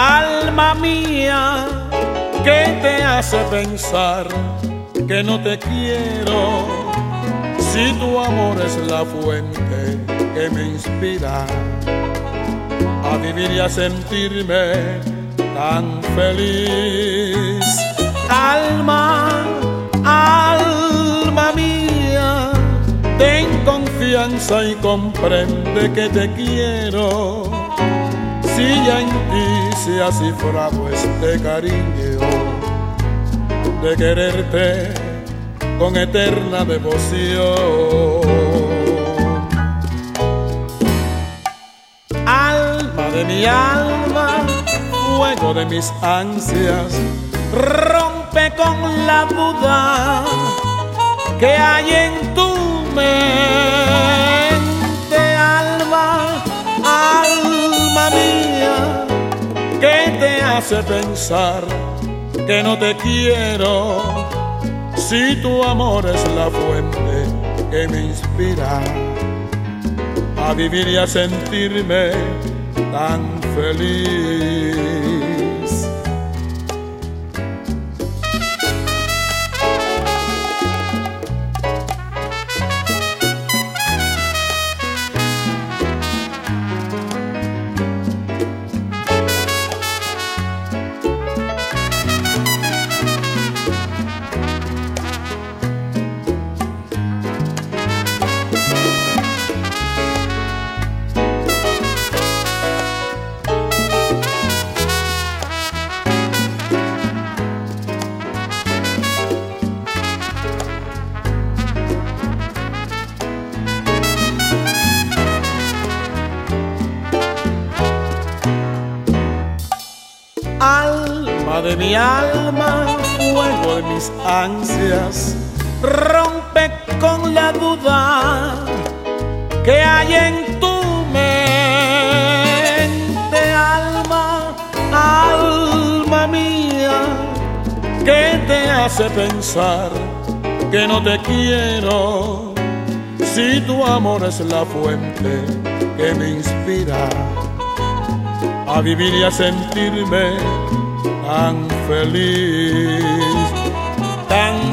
Alma mía, ¿qué te hace pensar que no te quiero? Si tu amor es la fuente que me inspira a vivir y a sentirme tan feliz. Alma, alma mía, ten confianza y comprende que te quiero. Si ya en ti se ha cifrado este cariño de quererte con eterna devoción. Alma de mi alma, fuego de mis ansias, rompe con la duda que hay en tu mente. Alma, alma mía, ¿qué te hace pensar que no te quiero? Si tu amor es la fuente que me inspira a vivir y a sentirme tan feliz. Alma de mi alma, fuego de mis ansias, rompe con la duda que hay en tu mente. Alma, alma mía, ¿qué te hace pensar que no te quiero? Si tu amor es la fuente que me inspira a vivir y a sentirme tan feliz, tan